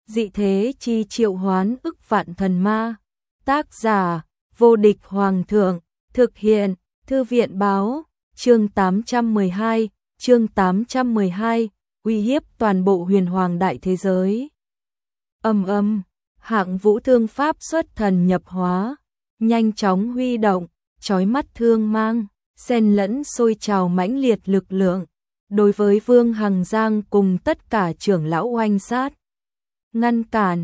dị thế chi triệu hoán ức vạn thần ma. Tác giả, vô địch hoàng thượng, thực hiện, thư viện báo, chương 812, uy hiếp toàn bộ huyền hoàng đại thế giới. Hạng Vũ thương pháp xuất thần nhập hóa, nhanh chóng huy động, chói mắt thương mang, xen lẫn sôi trào mãnh liệt lực lượng, đối với Vương Hằng Giang cùng tất cả trưởng lão oanh sát. Ngăn cản,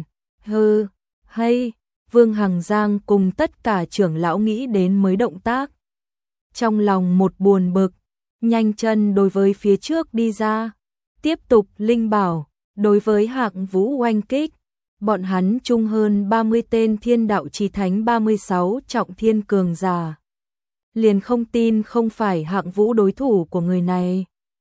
Vương Hằng Giang cùng tất cả trưởng lão nghĩ đến mới động tác. Trong lòng một buồn bực, nhanh chân đối với phía trước đi ra, tiếp tục linh bảo, đối với Hạng Vũ oanh kích. Bọn hắn chung hơn 30 tên thiên đạo chí thánh 36 trọng thiên cường giả. Liền không tin không phải Hạng Vũ đối thủ của người này.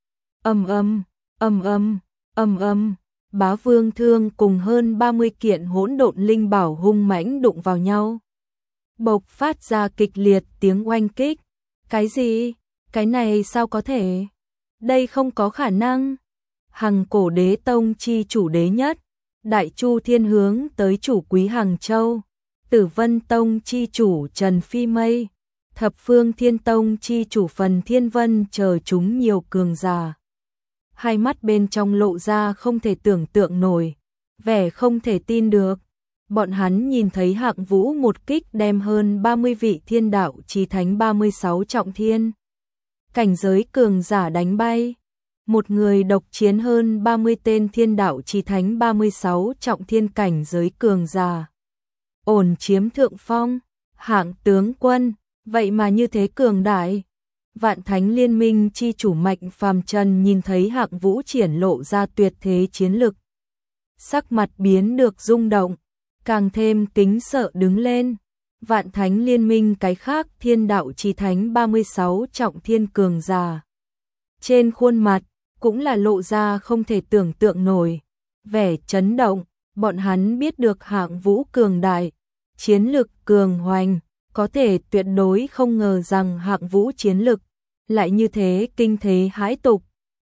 Bá Vương thương cùng hơn 30 kiện hỗn độn linh bảo hung mãnh đụng vào nhau. Bộc phát ra kịch liệt tiếng oanh kích. Cái gì? Cái này sao có thể? Đây không có khả năng. Hằng Cổ Đế Tông chi chủ đế nhất, Đại Chu Thiên hướng tới chủ quý Hàng Châu, Tử Vân Tông chi chủ Trần Phi Mây, Thập Phương Thiên Tông chi chủ Phần Thiên Vân chờ chúng nhiều cường giả. Hai mắt bên trong lộ ra không thể tưởng tượng nổi, vẻ không thể tin được. Bọn hắn nhìn thấy Hạng Vũ một kích đem hơn 30 vị thiên đạo chí thánh 36 trọng thiên cảnh giới cường giả đánh bay. Một người độc chiến hơn 30 tên thiên đạo chí thánh 36 trọng thiên cảnh giới cường giả. Ổn chiếm thượng phong, Hạng tướng quân, vậy mà như thế cường đại. Vạn Thánh Liên Minh chi chủ Mạnh Phàm Trần nhìn thấy Hạng Vũ triển lộ ra tuyệt thế chiến lực. Sắc mặt biến được rung động, càng thêm kính sợ đứng lên. Vạn Thánh Liên Minh cái khác thiên đạo chí thánh 36 trọng thiên cường giả. Trên khuôn mặt cũng là lộ ra không thể tưởng tượng nổi, vẻ chấn động. Bọn hắn biết được Hạng Vũ cường đại, chiến lực cường hoành, có thể tuyệt đối không ngờ rằng Hạng Vũ chiến lực lại như thế kinh thế hãi tục.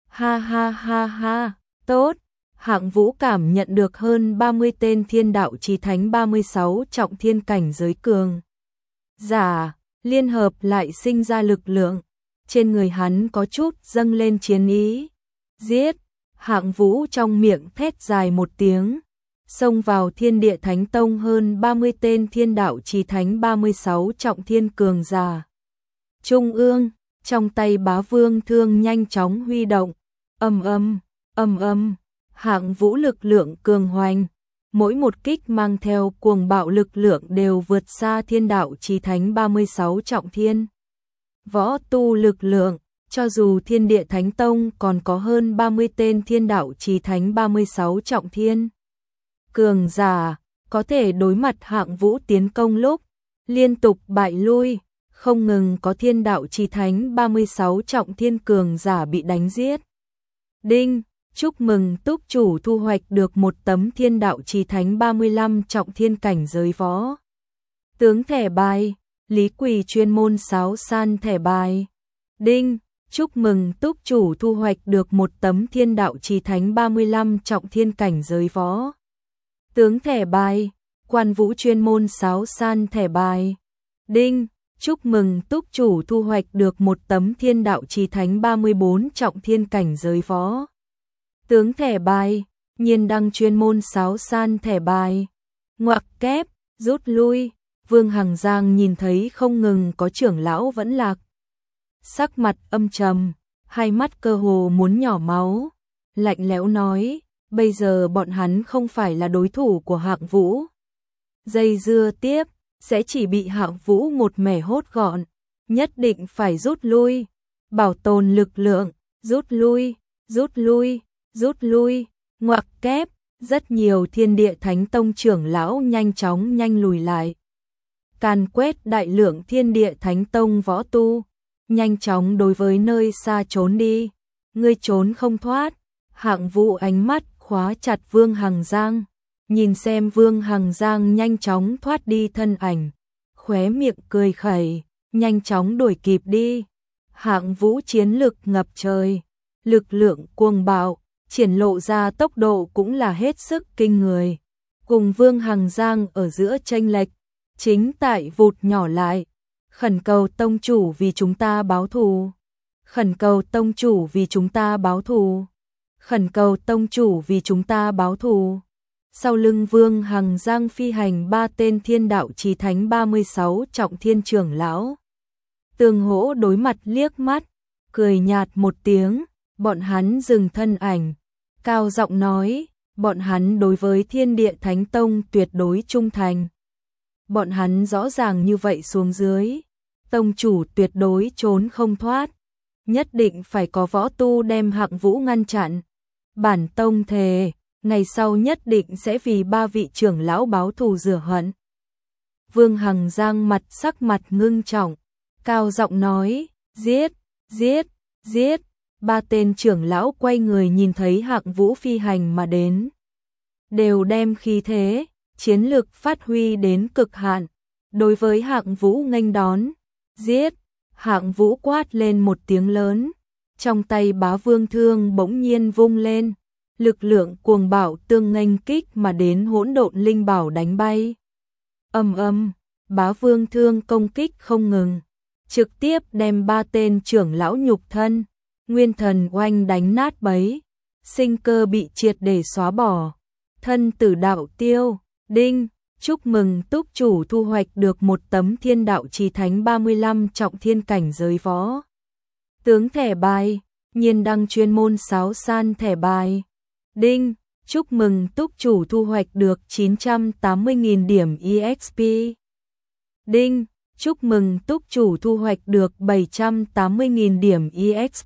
Ha, tốt. Hạng Vũ cảm nhận được hơn 30 tên thiên đạo chí thánh 36 trọng thiên cảnh giới cường giả liên hợp lại sinh ra lực lượng, trên người hắn có chút dâng lên chiến ý. Giết! Hạng Vũ trong miệng thét dài một tiếng, xông vào Thiên Địa Thánh Tông hơn 30 tên thiên đạo chí thánh 36 trọng thiên cường giả. Trung ương, trong tay Bá Vương thương nhanh chóng huy động. Hạng Vũ lực lượng cường hoành, mỗi một kích mang theo cuồng bạo lực lượng đều vượt xa thiên đạo chí thánh 36 trọng thiên. Võ tu lực lượng, cho dù Thiên Địa Thánh Tông còn có hơn 30 tên thiên đạo chí thánh 36 trọng thiên cường giả, có thể đối mặt Hạng Vũ tiến công lúc liên tục bại lui, không ngừng có thiên đạo chí thánh 36 trọng thiên cường giả bị đánh giết. Đinh, chúc mừng túc chủ thu hoạch được một tấm thiên đạo chí thánh 35 trọng thiên cảnh giới võ tướng thẻ bài, Lý Quỳ chuyên môn sáo san thẻ bài. Đinh, chúc mừng túc chủ thu hoạch được một tấm thiên đạo chí thánh 35 trọng thiên cảnh giới võ tướng thẻ bài, Quan Vũ chuyên môn sáo san thẻ bài. Đinh, chúc mừng túc chủ thu hoạch được một tấm thiên đạo chí thánh 34 trọng thiên cảnh giới võ tướng thẻ bài, Nhiên Đăng chuyên môn sáo san thẻ bài. Ngoặc kép, rút lui. Vương Hằng Giang nhìn thấy không ngừng có trưởng lão vẫn lạc, sắc mặt âm trầm, hai mắt cơ hồ muốn nhỏ máu, lạnh lẽo nói, bây giờ bọn hắn không phải là đối thủ của Hạng Vũ. Dây dưa tiếp, sẽ chỉ bị Hạng Vũ một mẻ hốt gọn, nhất định phải rút lui, bảo tồn lực lượng, rút lui, ngoặc kép, rất nhiều Thiên Địa Thánh Tông trưởng lão nhanh lùi lại. Càn quét đại lượng Thiên Địa Thánh Tông võ tu, nhanh chóng đối với nơi xa trốn đi, ngươi trốn không thoát. Hạng Vũ ánh mắt khóa chặt Vương Hằng Giang, nhìn xem Vương Hằng Giang nhanh chóng thoát đi thân ảnh, khóe miệng cười khẩy, nhanh chóng đuổi kịp đi. Hạng Vũ chiến lực ngập trời, lực lượng cuồng bạo, triển lộ ra tốc độ cũng là hết sức kinh người. cùng Vương Hằng Giang ở giữa chênh lệch, chính tại vụt nhỏ lại. Khẩn cầu tông chủ vì chúng ta báo thù. Khẩn cầu tông chủ vì chúng ta báo thù. Khẩn cầu tông chủ vì chúng ta báo thù. Sau lưng Vương Hằng Giang phi hành 3 tên thiên đạo chí thánh 36 trọng thiên trưởng lão. Tương hỗ đối mặt liếc mắt, cười nhạt một tiếng, bọn hắn dừng thân ảnh, cao giọng nói, bọn hắn đối với Thiên Địa Thánh Tông tuyệt đối trung thành. Bọn hắn rõ ràng như vậy xuống dưới, tông chủ tuyệt đối trốn không thoát, nhất định phải có võ tu đem Hạng Vũ ngăn chặn. Bản tông thề, ngày sau nhất định sẽ vì 3 vị trưởng lão báo thù rửa hận. Vương Hằng Giang sắc mặt ngưng trọng, cao giọng nói, giết, giết, giết. 3 tên trưởng lão quay người nhìn thấy Hạng Vũ phi hành mà đến, đều đem khí thế, chiến lực phát huy đến cực hạn, đối với Hạng Vũ nghênh đón, giết. Hạng Vũ quát lên một tiếng lớn, trong tay Bá Vương Thương bỗng nhiên vung lên, lực lượng cuồng bạo tương nghênh kích mà đến hỗn độn linh bảo đánh bay. Ầm ầm, Bá Vương Thương công kích không ngừng, trực tiếp đem 3 tên trưởng lão nhục thân, nguyên thần oanh đánh nát bấy, sinh cơ bị triệt để xóa bỏ, thân tử đạo tiêu. Đinh, chúc mừng túc chủ thu hoạch được một tấm thiên đạo chí thánh 35 trọng thiên cảnh giới võ tướng thẻ bài, nhiên đăng chuyên môn sáo san thẻ bài. Đinh, chúc mừng túc chủ thu hoạch được 980.000 điểm EXP. Đinh, chúc mừng túc chủ thu hoạch được 780.000 điểm EXP.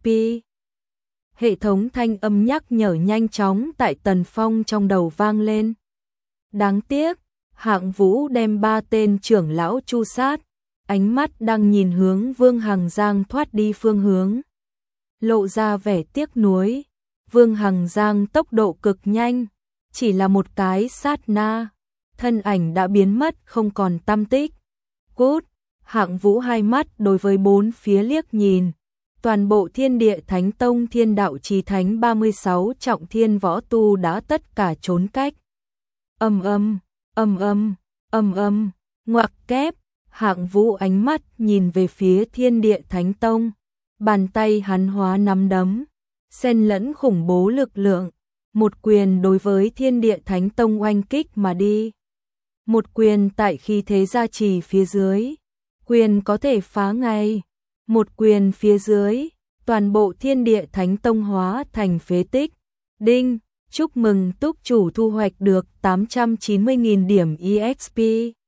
Hệ thống thanh âm nhắc nhở nhanh chóng tại Tần Phong trong đầu vang lên. Đáng tiếc, Hạng Vũ đem 3 tên trưởng lão chu sát, ánh mắt đang nhìn hướng Vương Hằng Giang thoát đi phương hướng, lộ ra vẻ tiếc nuối. Vương Hằng Giang tốc độ cực nhanh, chỉ là một cái sát na, thân ảnh đã biến mất không còn tăm tích. Cút, Hạng Vũ hai mắt đối với bốn phía liếc nhìn, toàn bộ Thiên Địa Thánh Tông thiên đạo chí thánh 36 trọng thiên võ tu đã tất cả trốn cách. Ầm ầm, ầm ầm, ầm ầm, ngoặc kép, Hạng Vũ ánh mắt nhìn về phía Thiên Địa Thánh Tông, bàn tay hắn hóa nắm đấm, xen lẫn khủng bố lực lượng, một quyền đối với Thiên Địa Thánh Tông oanh kích mà đi. Một quyền tại khí thế gia trì phía dưới, quyền có thể phá ngay. Một quyền phía dưới, toàn bộ Thiên Địa Thánh Tông hóa thành phế tích. Đinh, chúc mừng túc chủ thu hoạch được 890.000 điểm EXP.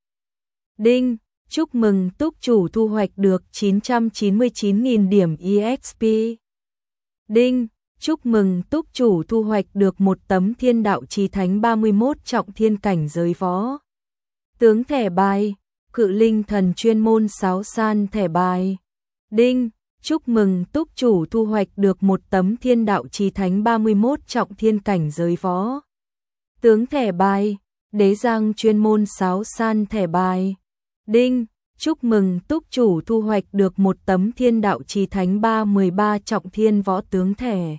Đinh, chúc mừng túc chủ thu hoạch được 999.000 điểm EXP. Đinh, chúc mừng túc chủ thu hoạch được một tấm thiên đạo chí thánh 31 trọng thiên cảnh giới võ tướng thẻ bài, cự linh thần chuyên môn sáo san thẻ bài. Đinh, chúc mừng túc chủ thu hoạch được một tấm thiên đạo chí thánh 31 trọng thiên cảnh giới võ tướng thẻ bài, đế giang chuyên môn sáo san thẻ bài. Đinh, chúc mừng túc chủ thu hoạch được một tấm thiên đạo chí thánh 13 trọng thiên võ tướng thẻ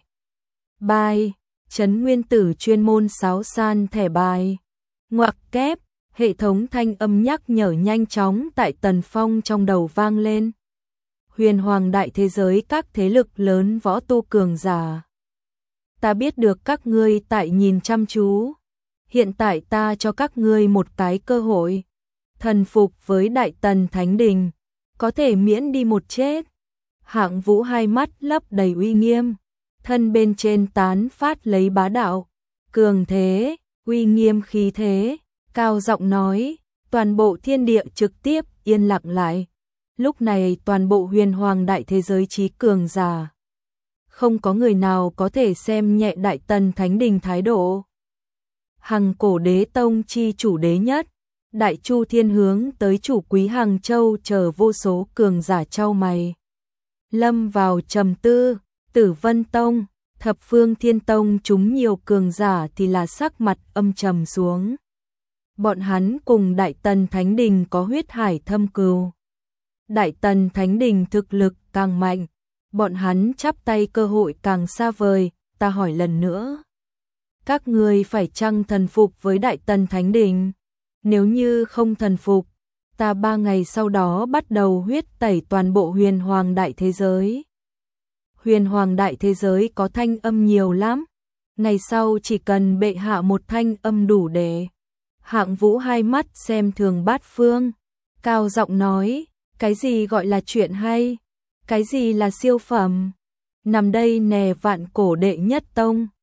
bài, trấn nguyên tử chuyên môn sáo san thẻ bài. Ngoặc kép, hệ thống thanh âm nhắc nhở nhanh chóng tại Tần Phong trong đầu vang lên. Huyền hoàng đại thế giới các thế lực lớn võ tu cường giả. Ta biết được các ngươi tại nhìn chăm chú. Hiện tại ta cho các ngươi một cái cơ hội. Thần phục với Đại Tần Thánh Đình, có thể miễn đi một chết. Hạng Vũ hai mắt lấp đầy uy nghiêm, thân bên trên tán phát lấy bá đạo, cường thế, uy nghiêm khí thế, cao giọng nói, toàn bộ thiên địa trực tiếp yên lặng lại. Lúc này toàn bộ huyền hoàng đại thế giới trí cường giả, không có người nào có thể xem nhẹ Đại Tần Thánh Đình thái độ. Hằng cổ đế tông chi chủ đế nhất, Đại Chu Thiên hướng tới chủ quý Hằng Châu chờ vô số cường giả trao mày. Lâm vào trầm tư, Tử Vân Tông, Thập Phương Thiên Tông chúng nhiều cường giả thì là sắc mặt âm trầm xuống. Bọn hắn cùng Đại Tần Thánh Đình có huyết hải thâm cừu. Đại Tần Thánh Đình thực lực càng mạnh, bọn hắn chắp tay cơ hội càng xa vời. Ta hỏi lần nữa, các ngươi phải chăng thần phục với Đại Tần Thánh Đình? Nếu như không thần phục, ta 3 ngày sau đó bắt đầu huyết tẩy toàn bộ huyền hoàng đại thế giới. Huyền hoàng đại thế giới có thanh âm nhiều lắm, ngày sau chỉ cần bệ hạ một thanh âm đủ để. Hạng Vũ hai mắt xem thường bát phương, cao giọng nói, cái gì gọi là chuyện hay, cái gì là siêu phẩm, nằm đây nè vạn cổ đệ nhất tông.